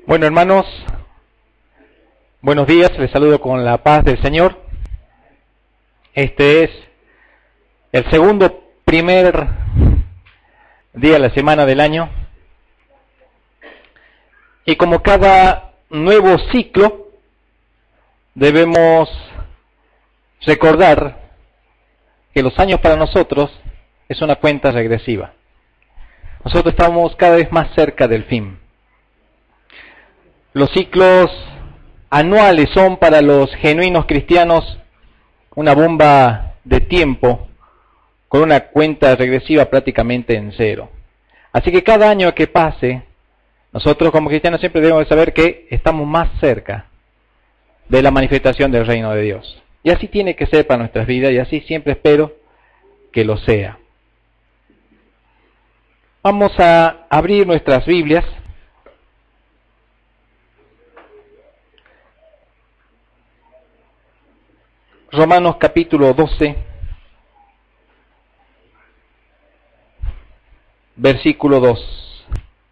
Bueno, hermanos, buenos días, les saludo con la paz del Señor. Este es el primer día de la semana del año. Y como cada nuevo ciclo, debemos recordar que los años para nosotros es una cuenta regresiva. Nosotros estamos cada vez más cerca del fin. Los ciclos anuales son para los genuinos cristianos una bomba de tiempo con una cuenta regresiva prácticamente en cero. Así que cada año que pase, nosotros como cristianos siempre debemos saber que estamos más cerca de la manifestación del reino de Dios. Y así tiene que ser para nuestras vidas, y así siempre espero que lo sea. Vamos a abrir nuestras Biblias Romanos capítulo 12, versículo 2.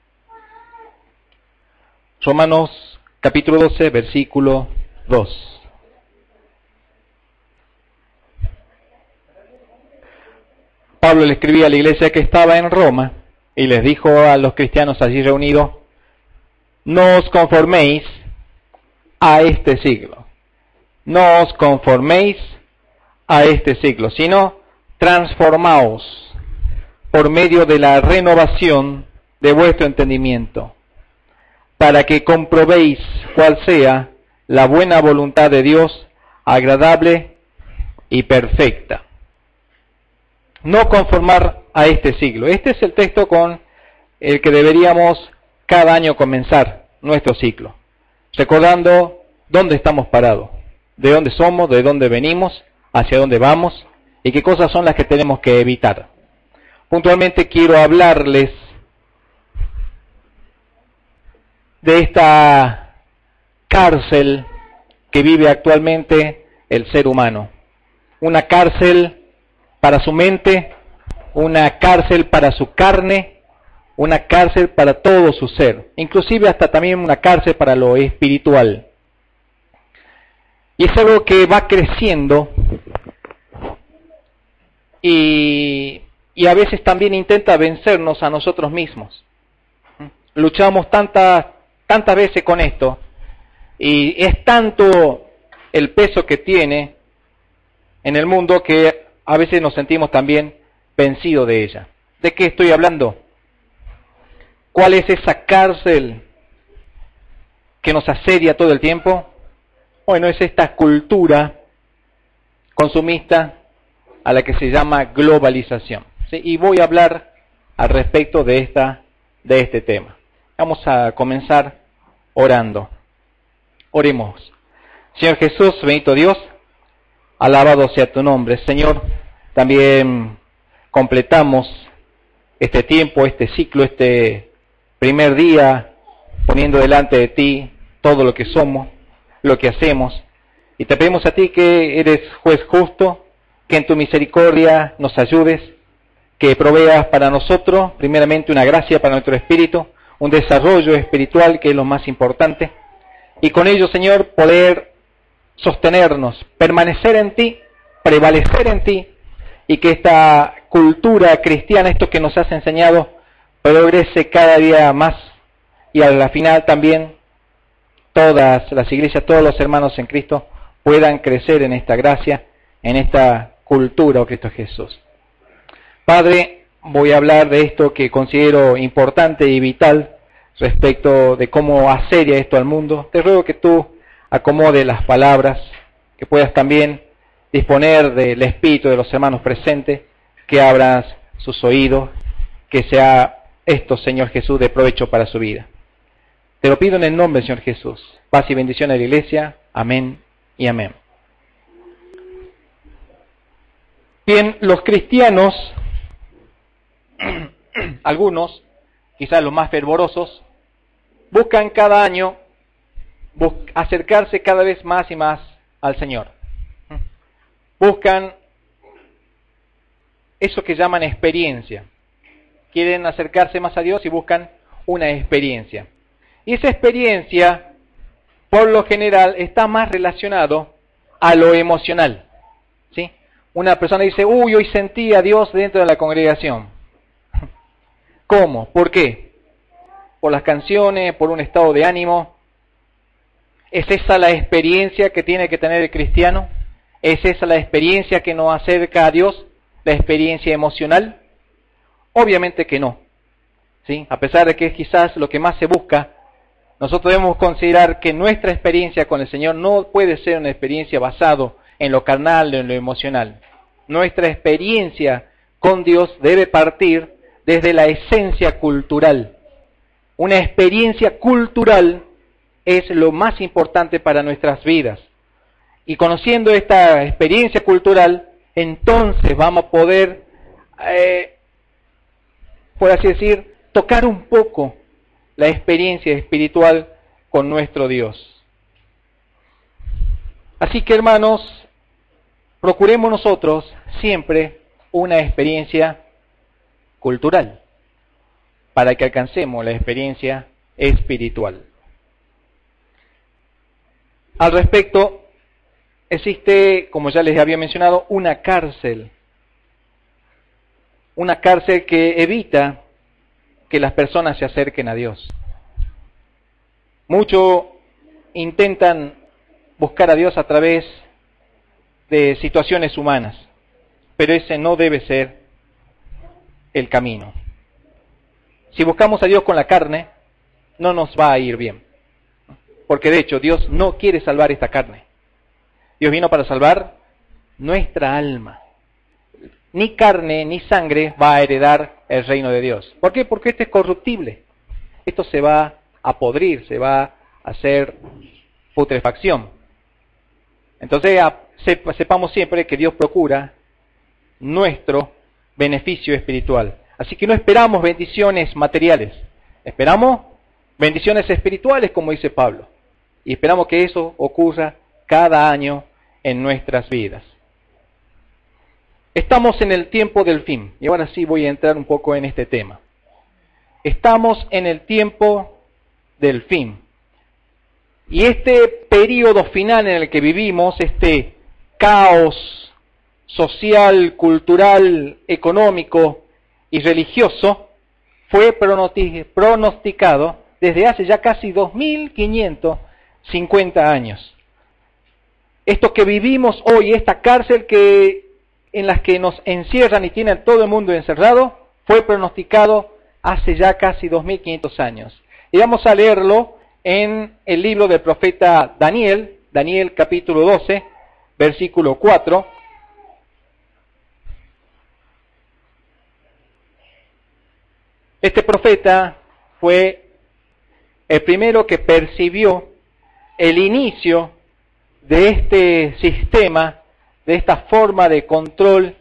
Romanos capítulo 12, versículo 2. Pablo le escribía a la iglesia que estaba en Roma y les dijo a los cristianos allí reunidos: no os conforméis a este siglo. No os conforméis a este siglo, sino transformaos por medio de la renovación de vuestro entendimiento, para que comprobéis cuál sea la buena voluntad de Dios, agradable y perfecta. No conformar a este siglo. Este es el texto con el que deberíamos cada año comenzar nuestro ciclo, recordando dónde estamos parados, de dónde somos, de dónde venimos, hacia dónde vamos y qué cosas son las que tenemos que evitar. Puntualmente quiero hablarles de esta cárcel que vive actualmente el ser humano. Una cárcel para su mente, una cárcel para su carne, una cárcel para todo su ser, inclusive hasta también una cárcel para lo espiritual. Y es algo que va creciendo y a veces también intenta vencernos a nosotros mismos. Luchamos tantas veces con esto y es tanto el peso que tiene en el mundo que a veces nos sentimos también vencidos de ella. ¿De qué estoy hablando? ¿Cuál es esa cárcel que nos asedia todo el tiempo? Bueno, es esta cultura consumista a la que se llama globalización. ¿Sí? Y voy a hablar al respecto de este tema. Vamos a comenzar orando. Oremos. Señor Jesús, bendito Dios, alabado sea tu nombre. Señor, también completamos este tiempo, este ciclo, este primer día, poniendo delante de ti todo lo que somos, lo que hacemos, y te pedimos a ti que eres juez justo, que en tu misericordia nos ayudes, que proveas para nosotros primeramente una gracia para nuestro espíritu, un desarrollo espiritual que es lo más importante, y con ello, Señor, poder sostenernos, permanecer en ti, prevalecer en ti, y que esta cultura cristiana, esto que nos has enseñado, progrese cada día más, y a la final también todas las iglesias, todos los hermanos en Cristo puedan crecer en esta gracia, en esta cultura, oh Cristo Jesús. Padre, voy a hablar de esto que considero importante y vital respecto de cómo asedia esto al mundo. Te ruego que tú acomodes las palabras, que puedas también disponer del espíritu de los hermanos presentes, que abras sus oídos, que sea esto, Señor Jesús, de provecho para su vida. Te lo pido en el nombre del Señor Jesús. Paz y bendición a la iglesia. Amén y amén. Bien, los cristianos, algunos, quizás los más fervorosos, buscan cada año acercarse cada vez más y más al Señor. Buscan eso que llaman experiencia. Quieren acercarse más a Dios y buscan una experiencia. Y esa experiencia, por lo general, está más relacionado a lo emocional. ¿Sí? Una persona dice, uy, hoy sentí a Dios dentro de la congregación. ¿Cómo? ¿Por qué? ¿Por las canciones? ¿Por un estado de ánimo? ¿Es esa la experiencia que tiene que tener el cristiano? ¿Es esa la experiencia que nos acerca a Dios? ¿La experiencia emocional? Obviamente que no. ¿Sí? A pesar de que es quizás lo que más se busca, nosotros debemos considerar que nuestra experiencia con el Señor no puede ser una experiencia basada en lo carnal, en lo emocional. Nuestra experiencia con Dios debe partir desde la esencia cultural. Una experiencia cultural es lo más importante para nuestras vidas. Y conociendo esta experiencia cultural, entonces vamos a poder, por así decir, tocar un poco la experiencia espiritual con nuestro Dios. Así que, hermanos, procuremos nosotros siempre una experiencia cultural para que alcancemos la experiencia espiritual. Al respecto, existe, como ya les había mencionado, una cárcel que evita que las personas se acerquen a Dios. Muchos intentan buscar a Dios a través de situaciones humanas, pero ese no debe ser el camino. Si buscamos a Dios con la carne, no nos va a ir bien, porque de hecho Dios no quiere salvar esta carne. Dios vino para salvar nuestra alma. Ni carne ni sangre va a heredar el reino de Dios. ¿Por qué? Porque esto es corruptible. Esto se va a podrir, se va a hacer putrefacción. Entonces sepamos siempre que Dios procura nuestro beneficio espiritual. Así que no esperamos bendiciones materiales, esperamos bendiciones espirituales, como dice Pablo. Y esperamos que eso ocurra cada año en nuestras vidas. Estamos en el tiempo del fin, y ahora sí voy a entrar un poco en este tema. Estamos en el tiempo del fin. Y este periodo final en el que vivimos, este caos social, cultural, económico y religioso, fue pronosticado desde hace ya casi 2550 años. Esto que vivimos hoy, esta cárcel en las que nos encierran y tienen todo el mundo encerrado, fue pronosticado hace ya casi 2500 años. Y vamos a leerlo en el libro del profeta Daniel, Daniel capítulo 12, versículo 4. Este profeta fue el primero que percibió el inicio de este sistema, de esta forma de control,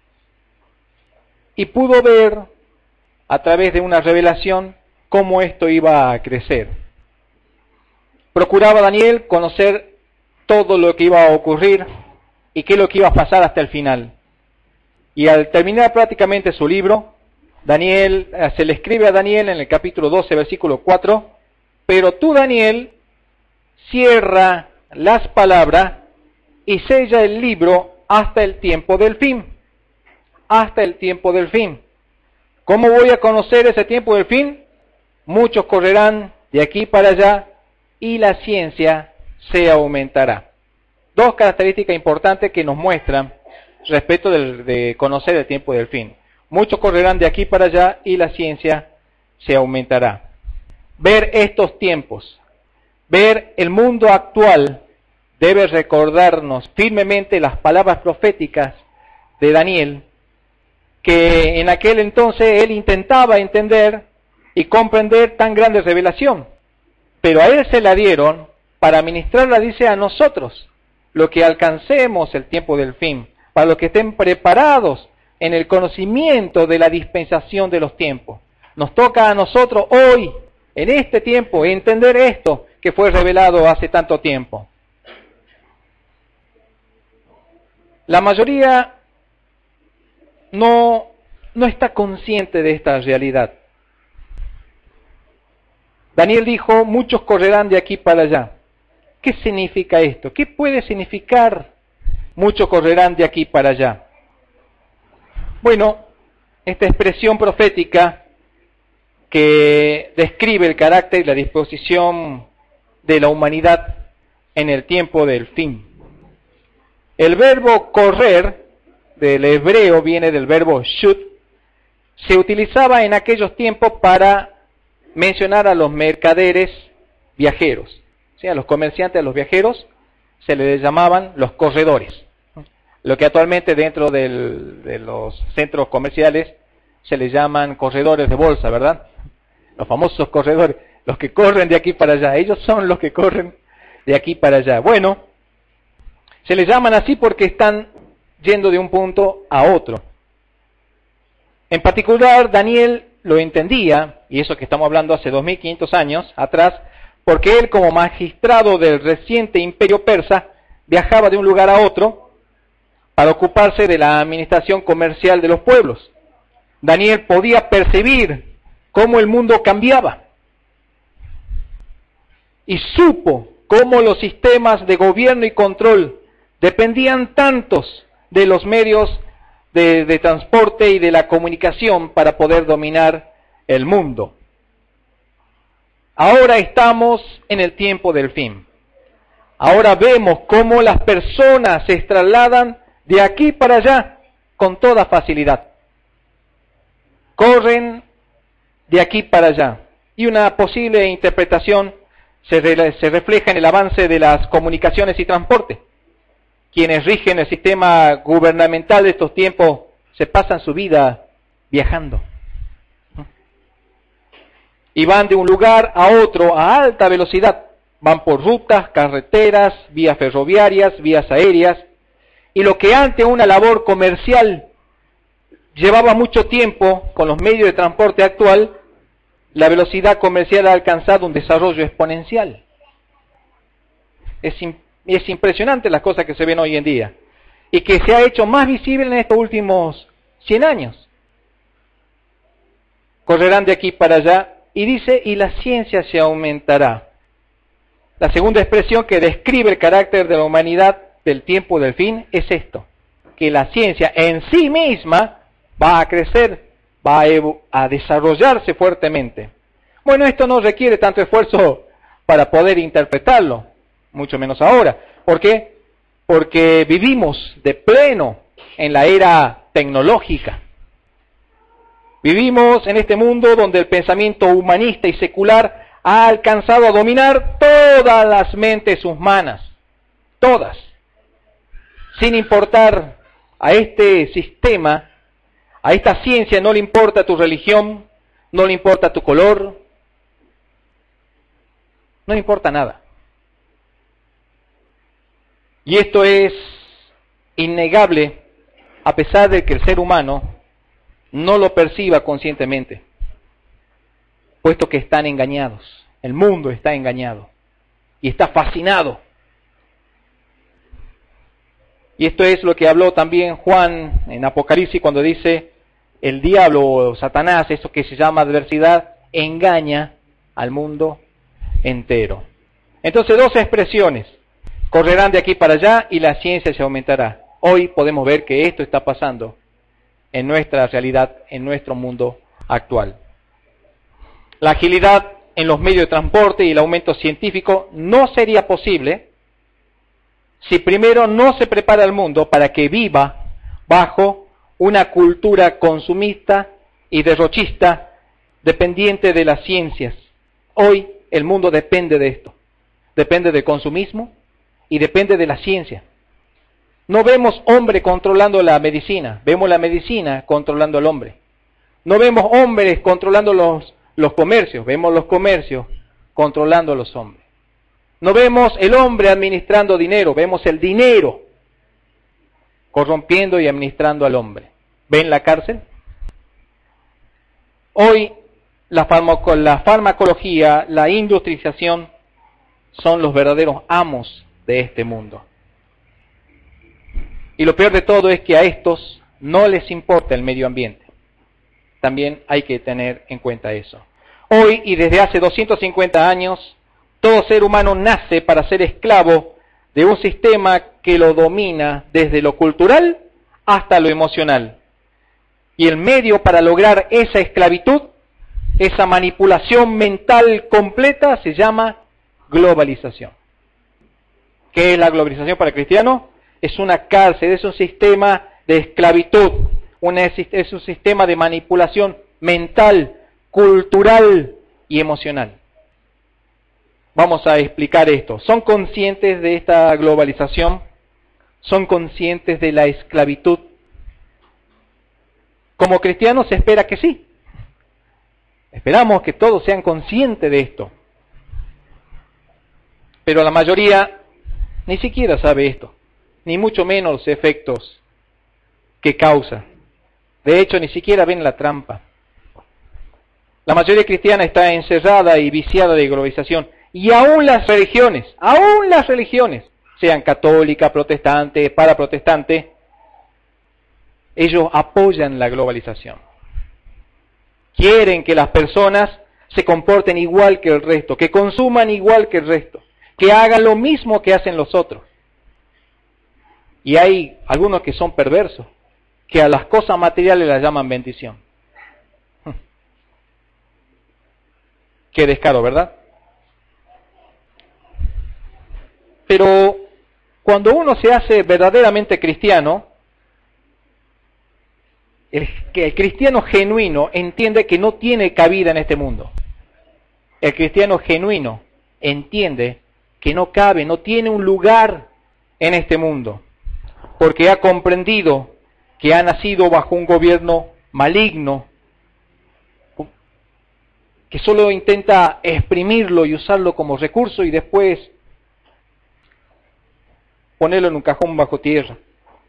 y pudo ver a través de una revelación cómo esto iba a crecer. Procuraba Daniel conocer todo lo que iba a ocurrir y qué es lo que iba a pasar hasta el final. Y al terminar prácticamente su libro, Daniel se le escribe a Daniel en el capítulo 12, versículo 4, pero tú, Daniel, cierra las palabras y sella el libro hasta el tiempo del fin. Hasta el tiempo del fin. ¿Cómo voy a conocer ese tiempo del fin? Muchos correrán de aquí para allá y la ciencia se aumentará. Dos características importantes que nos muestran respecto de conocer el tiempo del fin. Muchos correrán de aquí para allá y la ciencia se aumentará. Ver estos tiempos, ver el mundo actual, debe recordarnos firmemente las palabras proféticas de Daniel, que en aquel entonces él intentaba entender y comprender tan grande revelación, pero a él se la dieron para ministrarla, dice, a nosotros, lo que alcancemos el tiempo del fin, para los que estén preparados en el conocimiento de la dispensación de los tiempos. Nos toca a nosotros hoy, en este tiempo, entender esto que fue revelado hace tanto tiempo. La mayoría no está consciente de esta realidad. Daniel dijo, muchos correrán de aquí para allá. ¿Qué significa esto? ¿Qué puede significar muchos correrán de aquí para allá? Bueno, esta expresión profética que describe el carácter y la disposición de la humanidad en el tiempo del fin. El verbo correr, del hebreo viene del verbo shut, se utilizaba en aquellos tiempos para mencionar a los mercaderes viajeros. O sea, a los comerciantes, a los viajeros, se les llamaban los corredores. Lo que actualmente dentro de los centros comerciales se les llaman corredores de bolsa, ¿verdad? Los famosos corredores, los que corren de aquí para allá. Ellos son los que corren de aquí para allá. Bueno, se les llaman así porque están yendo de un punto a otro. En particular, Daniel lo entendía, y eso que estamos hablando hace 2500 años atrás, porque él, como magistrado del reciente imperio persa, viajaba de un lugar a otro para ocuparse de la administración comercial de los pueblos. Daniel podía percibir cómo el mundo cambiaba y supo cómo los sistemas de gobierno y control dependían tantos de los medios de transporte y de la comunicación para poder dominar el mundo. Ahora estamos en el tiempo del fin. Ahora vemos cómo las personas se trasladan de aquí para allá con toda facilidad. Corren de aquí para allá. Y una posible interpretación se refleja en el avance de las comunicaciones y transporte. Quienes rigen el sistema gubernamental de estos tiempos se pasan su vida viajando. Y van de un lugar a otro a alta velocidad. Van por rutas, carreteras, vías ferroviarias, vías aéreas. Y lo que antes una labor comercial llevaba mucho tiempo con los medios de transporte actual, la velocidad comercial ha alcanzado un desarrollo exponencial. Es impresionante las cosas que se ven hoy en día y que se ha hecho más visible en estos últimos 100 años. Correrán de aquí para allá y dice, y la ciencia se aumentará. La segunda expresión que describe el carácter de la humanidad del tiempo del fin es esto, que la ciencia en sí misma va a crecer, va a desarrollarse fuertemente. Bueno, esto no requiere tanto esfuerzo para poder interpretarlo, mucho menos ahora. ¿Por qué? Porque vivimos de pleno en la era tecnológica. Vivimos en este mundo donde el pensamiento humanista y secular ha alcanzado a dominar todas las mentes humanas, todas, sin importar a este sistema, a esta ciencia no le importa tu religión, no le importa tu color, no le importa nada. Y esto es innegable a pesar de que el ser humano no lo perciba conscientemente, puesto que están engañados. El mundo está engañado y está fascinado. Y esto es lo que habló también Juan en Apocalipsis cuando dice, el diablo o Satanás, eso que se llama adversidad, engaña al mundo entero. Entonces, dos expresiones, correrán de aquí para allá y la ciencia se aumentará. Hoy podemos ver que esto está pasando en nuestra realidad, en nuestro mundo actual. La agilidad en los medios de transporte y el aumento científico no sería posible si primero no se prepara el mundo para que viva bajo una cultura consumista y derrochista dependiente de las ciencias. Hoy el mundo depende de esto, depende del consumismo y depende de la ciencia. No vemos hombre controlando la medicina, vemos la medicina controlando al hombre. No vemos hombres controlando los comercios, vemos los comercios controlando a los hombres. No vemos el hombre administrando dinero, vemos el dinero corrompiendo y administrando al hombre. ¿Ven la cárcel? Hoy la farmacología, la industrialización son los verdaderos amos de este mundo. Y lo peor de todo es que a estos no les importa el medio ambiente. También hay que tener en cuenta eso. Hoy y desde hace 250 años, todo ser humano nace para ser esclavo de un sistema que lo domina desde lo cultural hasta lo emocional. Y el medio para lograr esa esclavitud, esa manipulación mental completa, se llama globalización. ¿Qué es la globalización para el cristiano? Es una cárcel, es un sistema de esclavitud, es un sistema de manipulación mental, cultural y emocional. Vamos a explicar esto. ¿Son conscientes de esta globalización? ¿Son conscientes de la esclavitud? Como cristianos se espera que sí. Esperamos que todos sean conscientes de esto. Pero la mayoría ni siquiera sabe esto, ni mucho menos los efectos que causa. De hecho, ni siquiera ven la trampa. La mayoría cristiana está encerrada y viciada de globalización. Y aún las religiones, sean católica, protestante, paraprotestante, ellos apoyan la globalización. Quieren que las personas se comporten igual que el resto, que consuman igual que el resto, que hagan lo mismo que hacen los otros. Y hay algunos que son perversos, que a las cosas materiales las llaman bendición. Qué descaro, ¿verdad? Pero cuando uno se hace verdaderamente cristiano, el cristiano genuino entiende que no tiene cabida en este mundo. El cristiano genuino entiende que no cabe, no tiene un lugar en este mundo, porque ha comprendido que ha nacido bajo un gobierno maligno, que solo intenta exprimirlo y usarlo como recurso y después ponerlo en un cajón bajo tierra.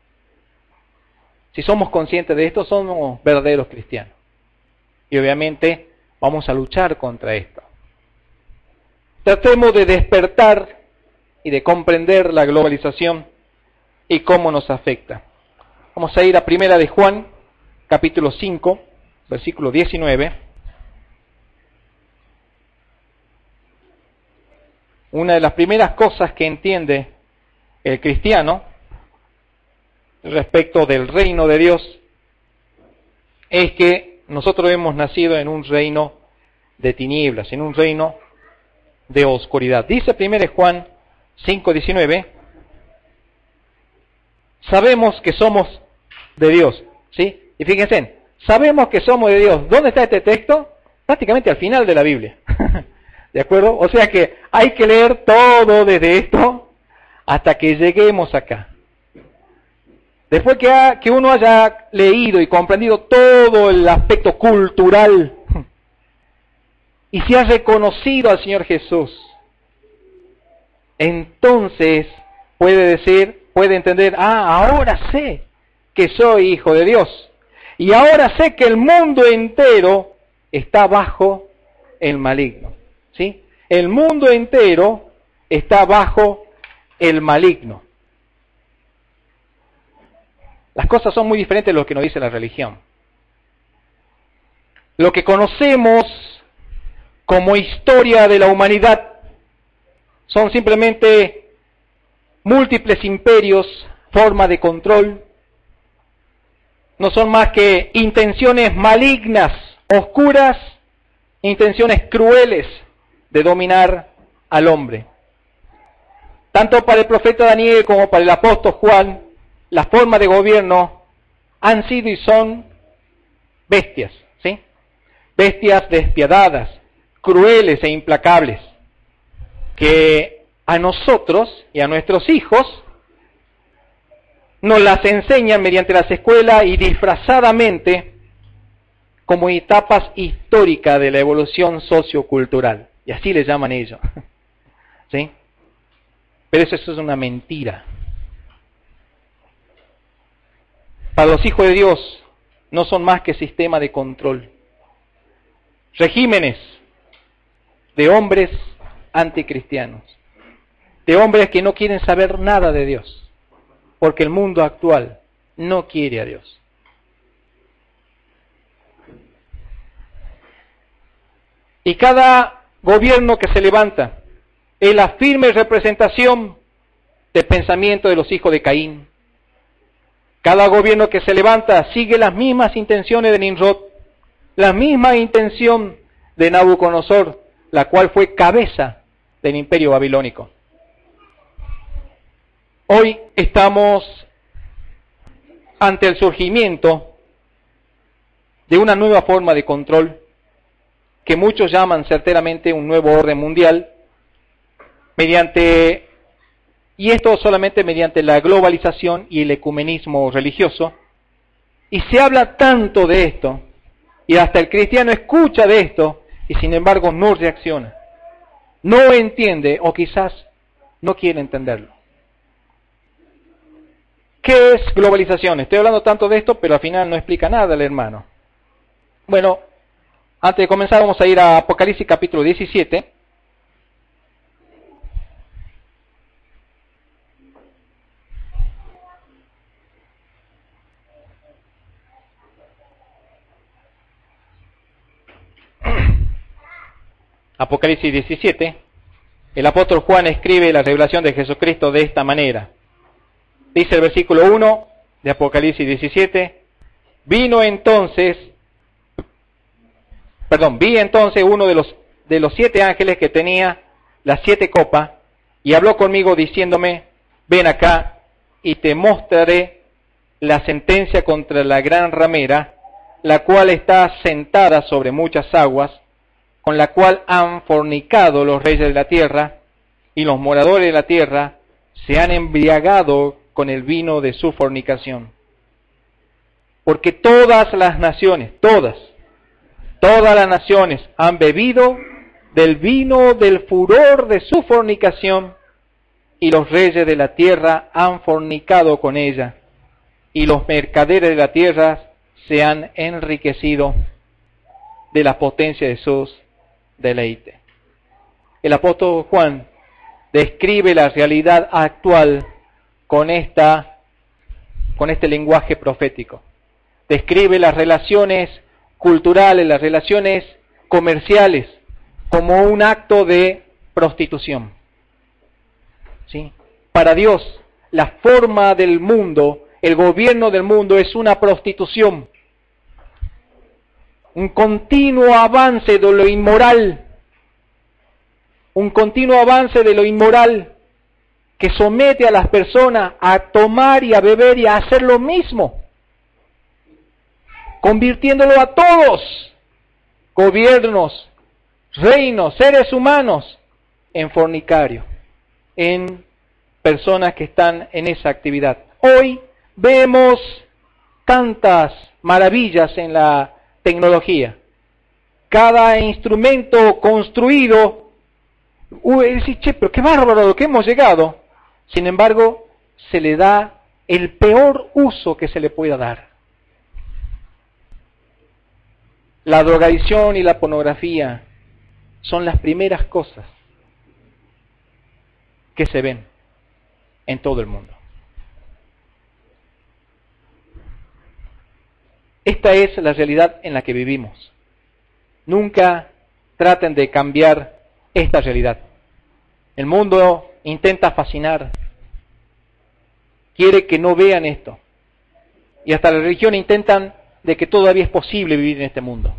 Si somos conscientes de esto, somos verdaderos cristianos. Y obviamente vamos a luchar contra esto. Tratemos de despertar y de comprender la globalización y cómo nos afecta. Vamos a ir a Primera de Juan, capítulo 5, versículo 19. Una de las primeras cosas que entiende el cristiano respecto del reino de Dios es que nosotros hemos nacido en un reino de tinieblas, en un reino de oscuridad. Dice 1 Juan 5:19, sabemos que somos de Dios, ¿sí? Y fíjense, sabemos que somos de Dios. ¿Dónde está este texto? Prácticamente al final de la Biblia. ¿De acuerdo? O sea que hay que leer todo desde esto hasta que lleguemos acá. Después que uno haya leído y comprendido todo el aspecto cultural y se ha reconocido al Señor Jesús, entonces puede entender, ahora sé que soy hijo de Dios y ahora sé que el mundo entero está bajo el maligno, ¿sí? El mundo entero está bajo el maligno. Las cosas son muy diferentes de lo que nos dice la religión. Lo que conocemos como historia de la humanidad son simplemente múltiples imperios, forma de control. No son más que intenciones malignas, oscuras, intenciones crueles de dominar al hombre. Tanto para el profeta Daniel como para el apóstol Juan, las formas de gobierno han sido y son bestias, ¿sí? Bestias despiadadas, crueles e implacables, que a nosotros y a nuestros hijos nos las enseñan mediante las escuelas y disfrazadamente como etapas históricas de la evolución sociocultural, y así le llaman ellos, ¿sí? Pero eso es una mentira. Para los hijos de Dios no son más que sistema de control, regímenes de hombres anticristianos, de hombres que no quieren saber nada de Dios, porque el mundo actual no quiere a Dios. Y cada gobierno que se levanta es la firme representación del pensamiento de los hijos de Caín. Cada gobierno que se levanta sigue las mismas intenciones de Nimrod, la misma intención de Nabucodonosor, la cual fue cabeza del imperio babilónico. Hoy estamos ante el surgimiento de una nueva forma de control que muchos llaman certeramente un nuevo orden mundial, y esto solamente mediante la globalización y el ecumenismo religioso. Y se habla tanto de esto, y hasta el cristiano escucha de esto, y sin embargo no reacciona, no entiende, o quizás no quiere entenderlo. ¿Qué es globalización? Estoy hablando tanto de esto, pero al final no explica nada el hermano. Bueno, antes de comenzar vamos a ir a Apocalipsis capítulo 17. Apocalipsis 17, el apóstol Juan escribe la revelación de Jesucristo de esta manera. Dice el versículo 1 de Apocalipsis 17, vi entonces uno de los 7 ángeles que tenía las 7 copas, y habló conmigo diciéndome, ven acá y te mostraré la sentencia contra la gran ramera, la cual está sentada sobre muchas aguas, con la cual han fornicado los reyes de la tierra, y los moradores de la tierra se han embriagado con el vino de su fornicación. Porque todas las naciones, todas las naciones han bebido del vino del furor de su fornicación, y los reyes de la tierra han fornicado con ella, y los mercaderes de la tierra se han enriquecido de la potencia de sus deleites. El apóstol Juan describe la realidad actual con este lenguaje profético. Describe las relaciones culturales, las relaciones comerciales, como un acto de prostitución. ¿Sí? Para Dios, la forma del mundo, el gobierno del mundo es una prostitución. Un continuo avance de lo inmoral. Un continuo avance de lo inmoral que somete a las personas a tomar y a beber y a hacer lo mismo, convirtiéndolo a todos, gobiernos, reinos, seres humanos, en fornicario, en personas que están en esa actividad. Hoy vemos tantas maravillas en la tecnología. Cada instrumento construido, decís, che, pero qué bárbaro lo que hemos llegado. Sin embargo, se le da el peor uso que se le pueda dar. La drogadicción y la pornografía son las primeras cosas que se ven en todo el mundo. Esta es la realidad en la que vivimos. Nunca traten de cambiar esta realidad. El mundo intenta fascinar, quiere que no vean esto. Y hasta la religión intentan de que todavía es posible vivir en este mundo.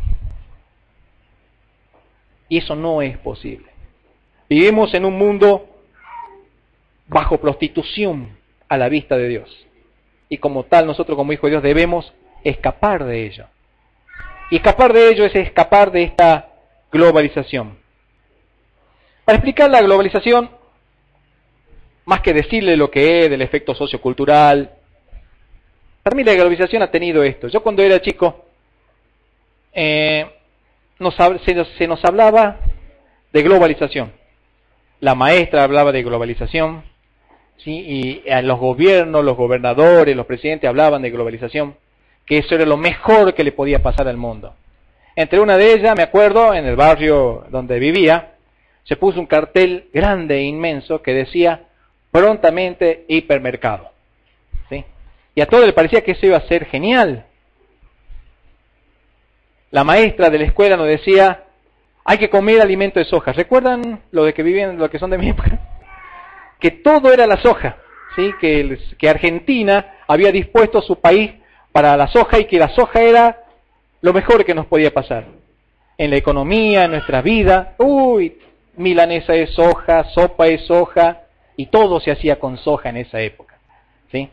Y eso no es posible. Vivimos en un mundo bajo prostitución a la vista de Dios. Y como tal, nosotros como hijos de Dios debemos escapar de ello. Y escapar de ello es escapar de esta globalización. Para explicar la globalización, más que decirle lo que es, del efecto sociocultural, para mí la globalización ha tenido esto. Yo cuando era chico, se nos hablaba de globalización. La maestra hablaba de globalización, ¿sí? Y los gobiernos, los gobernadores, los presidentes hablaban de globalización, que eso era lo mejor que le podía pasar al mundo. Entre una de ellas, me acuerdo, en el barrio donde vivía, se puso un cartel grande e inmenso que decía, prontamente hipermercado. ¿Sí? Y a todos les parecía que eso iba a ser genial. La maestra de la escuela nos decía, hay que comer alimento de soja. ¿Recuerdan lo de que vivían, lo que son de mi época? Que todo era la soja, ¿sí? Que Argentina había dispuesto su país para la soja y que la soja era lo mejor que nos podía pasar. En la economía, en nuestra vida, milanesa es soja, sopa es soja, y todo se hacía con soja en esa época, ¿sí?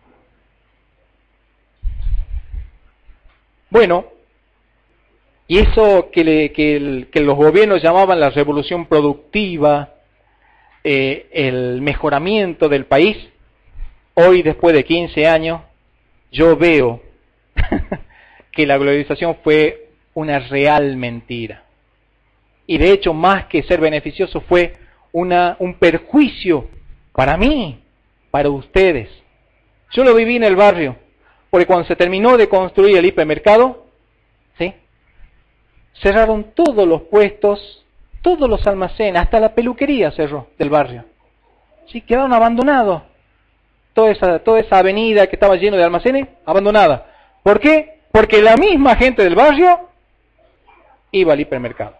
Bueno, y eso que los gobiernos llamaban la revolución productiva, el mejoramiento del país, hoy después de 15 años, yo veo que la globalización fue una real mentira. Y de hecho, más que ser beneficioso, fue un perjuicio para mí, para ustedes. Yo lo viví en el barrio, porque cuando se terminó de construir el hipermercado, ¿sí?, cerraron todos los puestos, todos los almacenes, hasta la peluquería cerró del barrio. Sí, quedaron abandonados. Toda esa avenida que estaba llena de almacenes, abandonada. ¿Por qué? Porque la misma gente del barrio iba al hipermercado.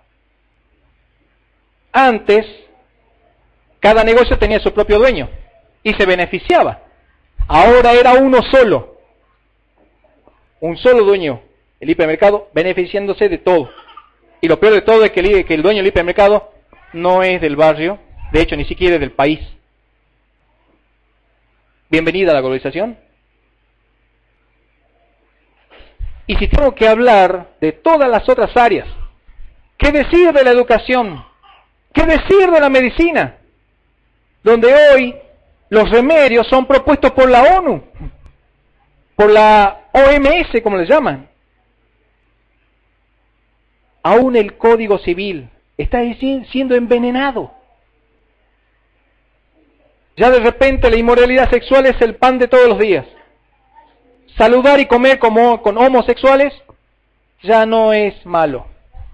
Antes, cada negocio tenía su propio dueño y se beneficiaba. Ahora era uno solo. Un solo dueño, el hipermercado, beneficiándose de todo. Y lo peor de todo es que el dueño del hipermercado no es del barrio, de hecho ni siquiera es del país. Bienvenida a la globalización. Y si tengo que hablar de todas las otras áreas, ¿qué decir de la educación? ¿Qué decir de la medicina? Donde hoy los remedios son propuestos por la ONU, por la OMS, como le llaman. Aún el Código Civil está siendo envenenado. Ya de repente la inmoralidad sexual es el pan de todos los días. Saludar y comer con homosexuales ya no es malo.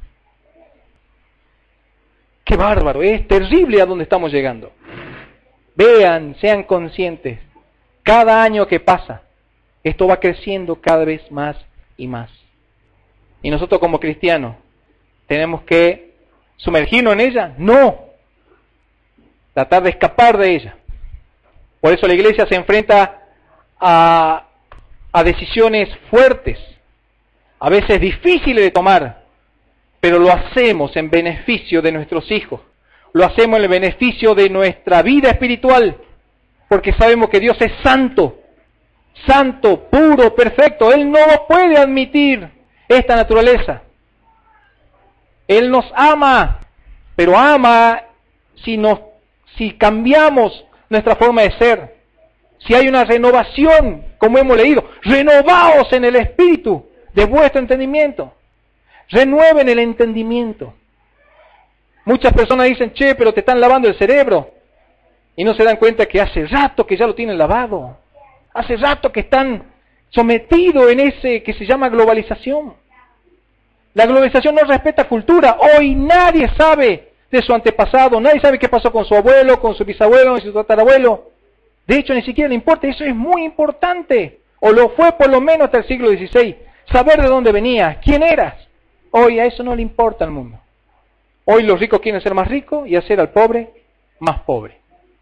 ¡Qué bárbaro! Es terrible a donde estamos llegando. Vean, sean conscientes. Cada año que pasa, esto va creciendo cada vez más y más. Y nosotros como cristianos, ¿tenemos que sumergirnos en ella? No. Tratar de escapar de ella. Por eso la iglesia se enfrenta a decisiones fuertes, a veces difíciles de tomar, pero lo hacemos en beneficio de nuestros hijos. Lo hacemos en el beneficio de nuestra vida espiritual, porque sabemos que Dios es santo, santo, puro, perfecto. Él no puede admitir esta naturaleza. Él nos ama, pero ama si cambiamos nuestra forma de ser. Si hay una renovación, como hemos leído, renovaos en el espíritu de vuestro entendimiento. Renueven el entendimiento. Muchas personas dicen, pero te están lavando el cerebro. Y no se dan cuenta que hace rato que ya lo tienen lavado. Hace rato que están sometidos en ese que se llama globalización. La globalización no respeta cultura. Hoy nadie sabe de su antepasado, nadie sabe qué pasó con su abuelo, con su bisabuelo, con su tatarabuelo. De hecho, ni siquiera le importa. Eso es muy importante. O lo fue por lo menos hasta el siglo XVI. Saber de dónde venías, quién eras. Hoy a eso no le importa al mundo. Hoy los ricos quieren ser más ricos y hacer al pobre más pobre.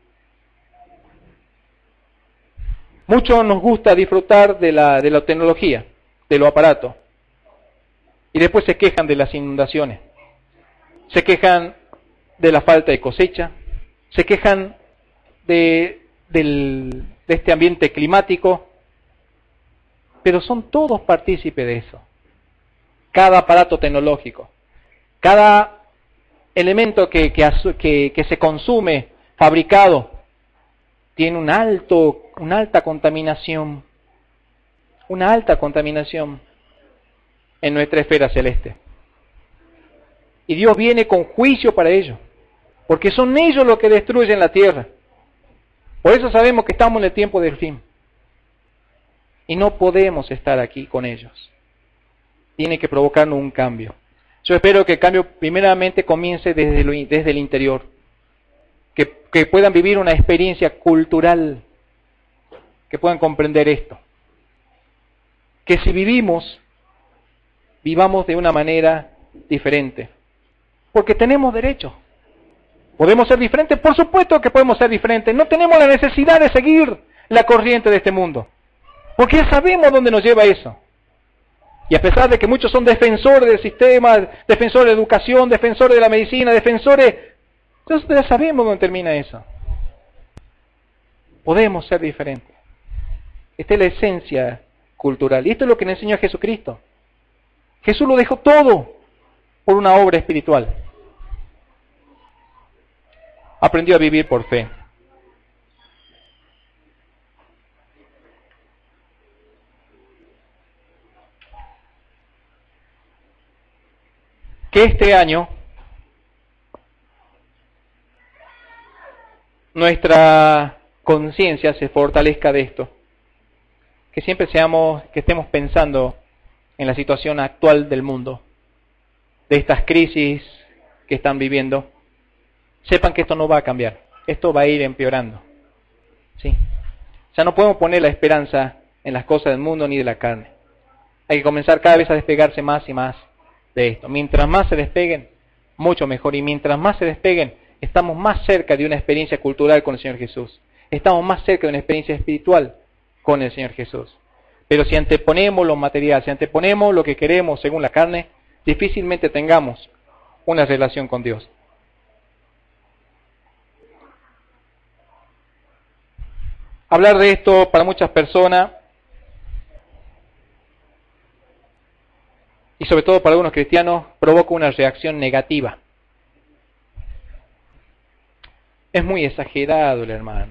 Mucho nos gusta disfrutar de la tecnología, de los aparatos. Y después se quejan de las inundaciones. Se quejan de la falta de cosecha. Se quejan de este ambiente climático. Pero son todos partícipes de eso. Cada aparato tecnológico, cada elemento que se consume, fabricado, tiene una alta contaminación en nuestra esfera celeste. Y Dios viene con juicio para ello, porque son ellos los que destruyen la tierra. Por eso sabemos que estamos en el tiempo del fin. Y no podemos estar aquí con ellos. Tiene que provocarnos un cambio. Yo espero que el cambio primeramente comience desde el interior. Que puedan vivir una experiencia cultural. Que puedan comprender esto. Que si vivamos de una manera diferente. porque tenemos derecho. ¿Podemos ser diferentes? Por supuesto que podemos ser diferentes. No tenemos la necesidad de seguir la corriente de este mundo, porque ya sabemos dónde nos lleva eso. Y a pesar de que muchos son defensores del sistema, defensores de la educación, defensores de la medicina, defensores, nosotros ya sabemos dónde termina eso. Podemos ser diferentes. Esta es la esencia cultural. Y esto es lo que nos enseñó Jesucristo. Jesús lo dejó todo por una obra espiritual. Aprendió a vivir por fe. Que este año nuestra conciencia se fortalezca de esto. Que siempre que estemos pensando en la situación actual del mundo, de estas crisis que están viviendo. Sepan que esto no va a cambiar, esto va a ir empeorando. ¿Sí? Ya no podemos poner la esperanza en las cosas del mundo ni de la carne. Hay que comenzar cada vez a despegarse más y más de esto. Mientras más se despeguen, mucho mejor. Y mientras más se despeguen, estamos más cerca de una experiencia cultural con el Señor Jesús. Estamos más cerca de una experiencia espiritual con el Señor Jesús. Pero si anteponemos lo material, si anteponemos lo que queremos según la carne, difícilmente tengamos una relación con Dios. Hablar de esto para muchas personas, y sobre todo para algunos cristianos, provoca una reacción negativa. Es muy exagerado el hermano.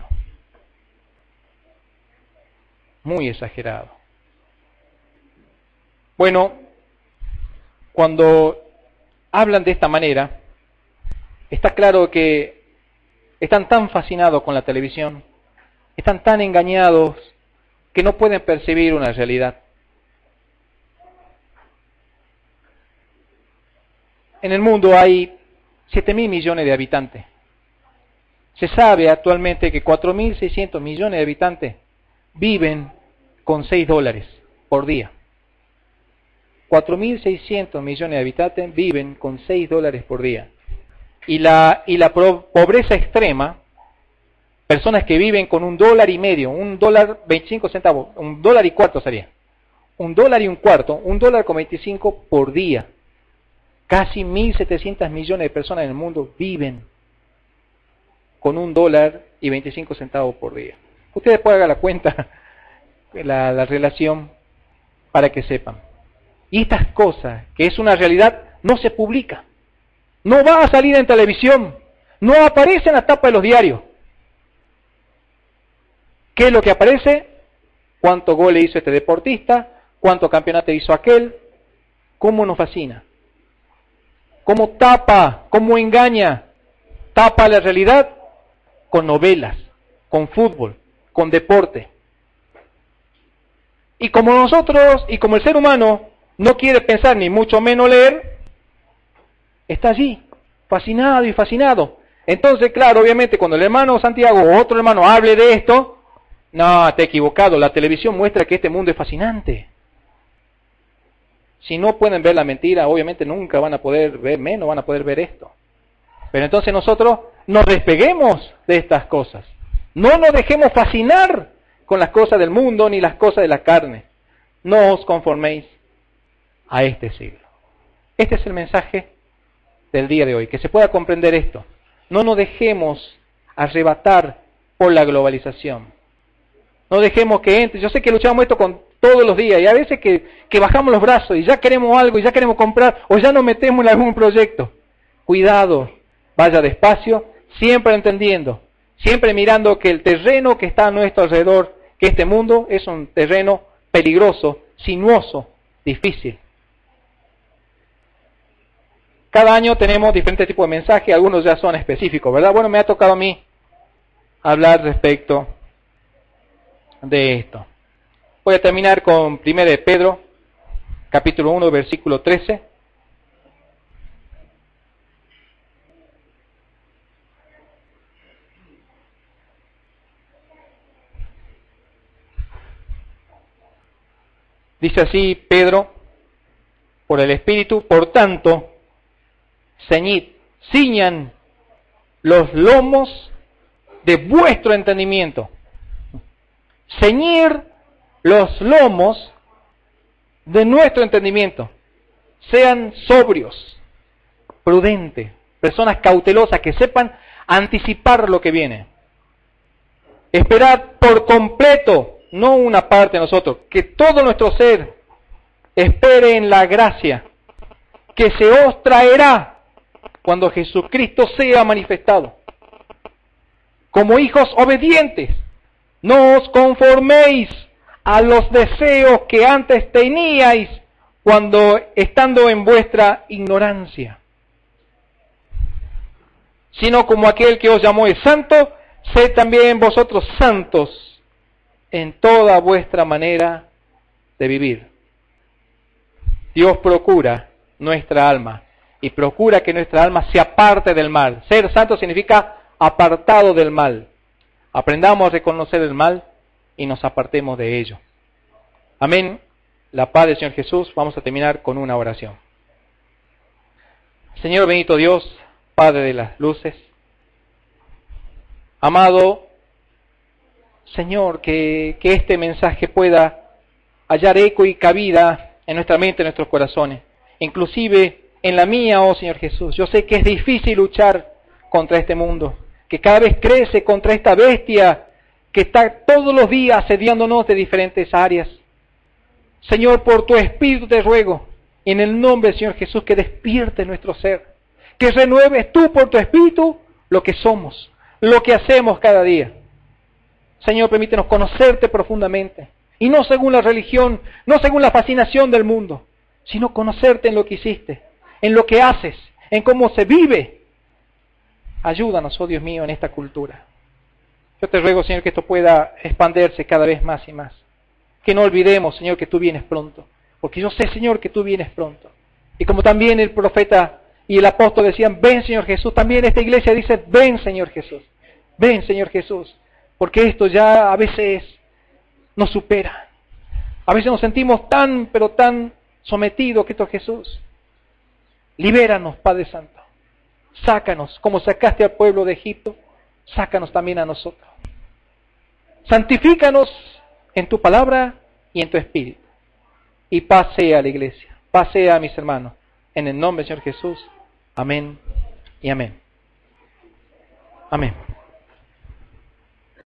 Muy exagerado. Bueno, cuando hablan de esta manera, está claro que están tan fascinados con la televisión, están tan engañados que no pueden percibir una realidad. En el mundo hay 7.000 millones de habitantes. Se sabe actualmente que 4.600 millones de habitantes viven con $6 por día. 4.600 millones de habitantes viven con $6 por día. Y la pobreza extrema, personas que viven con $1.50, $1.25 sería. $1.25, $1.25 por día. Casi 1.700 millones de personas en el mundo viven con $1.25 por día. Ustedes pueden hacer la cuenta, la relación, para que sepan. Y estas cosas, que es una realidad, no se publica. No va a salir en televisión. No aparece en la tapa de los diarios. ¿Qué es lo que aparece? ¿Cuánto goles hizo este deportista? ¿Cuánto campeonato hizo aquel? ¿Cómo nos fascina? ¿Cómo tapa? ¿Cómo engaña? Tapa la realidad con novelas, con fútbol, con deporte. Y como nosotros, y como el ser humano no quiere pensar ni mucho menos leer, está allí, fascinado y fascinado. Entonces, claro, obviamente cuando el hermano Santiago o otro hermano hable de esto, no, te he equivocado, la televisión muestra que este mundo es fascinante. Si no pueden ver la mentira, obviamente nunca van a poder ver, menos van a poder ver esto. Pero entonces nosotros nos despeguemos de estas cosas. No nos dejemos fascinar con las cosas del mundo ni las cosas de la carne. No os conforméis a este siglo. Este es el mensaje del día de hoy, que se pueda comprender esto. No nos dejemos arrebatar por la globalización. No dejemos que entre. Yo sé que luchamos esto con todos los días y a veces que bajamos los brazos y ya queremos algo y ya queremos comprar o ya nos metemos en algún proyecto. Cuidado, vaya despacio, siempre entendiendo, siempre mirando que el terreno que está a nuestro alrededor, que este mundo es un terreno peligroso, sinuoso, difícil. Cada año tenemos diferentes tipos de mensajes, algunos ya son específicos, ¿verdad? Bueno, me ha tocado a mí hablar respecto de esto. Voy a terminar con 1 de Pedro, capítulo 1, versículo 13. Dice así Pedro, por el Espíritu, por tanto, ceñid ciñan los lomos de vuestro entendimiento. Ceñir los lomos de nuestro entendimiento. Sean sobrios, prudentes, personas cautelosas que sepan anticipar lo que viene. Esperad por completo, no una parte de nosotros, que todo nuestro ser espere en la gracia que se os traerá cuando Jesucristo sea manifestado. Como hijos obedientes, no os conforméis a los deseos que antes teníais cuando estando en vuestra ignorancia, sino como aquel que os llamó es santo, sed también vosotros santos en toda vuestra manera de vivir. Dios procura nuestra alma y procura que nuestra alma se aparte del mal. Ser santo significa apartado del mal. Aprendamos a reconocer el mal y nos apartemos de ello. Amén. La paz del Señor Jesús. Vamos a terminar con una oración. Señor bendito Dios, Padre de las luces, amado Señor, que este mensaje pueda hallar eco y cabida en nuestra mente, en nuestros corazones, inclusive en la mía, oh Señor Jesús. Yo sé que es difícil luchar contra este mundo, que cada vez crece contra esta bestia que está todos los días asediándonos de diferentes áreas. Señor, por tu Espíritu te ruego, en el nombre del Señor Jesús, que despierte nuestro ser, que renueves tú por tu Espíritu lo que somos, lo que hacemos cada día. Señor, permítenos conocerte profundamente, y no según la religión, no según la fascinación del mundo, sino conocerte en lo que hiciste, en lo que haces, en cómo se vive. Ayúdanos, oh Dios mío, en esta cultura. Yo te ruego, Señor, que esto pueda expandirse cada vez más y más. Que no olvidemos, Señor, que tú vienes pronto. Porque yo sé, Señor, que tú vienes pronto. Y como también el profeta y el apóstol decían, ven, Señor Jesús, también esta iglesia dice, ven, Señor Jesús. Ven, Señor Jesús. Porque esto ya a veces nos supera. A veces nos sentimos tan, pero tan sometidos que esto es Jesús. Libéranos, Padre Santo. Sácanos, como sacaste al pueblo de Egipto, sácanos también a nosotros. Santifícanos en tu palabra y en tu espíritu. Y paz sea a la iglesia, paz sea a mis hermanos. En el nombre del Señor Jesús. Amén y amén. Amén.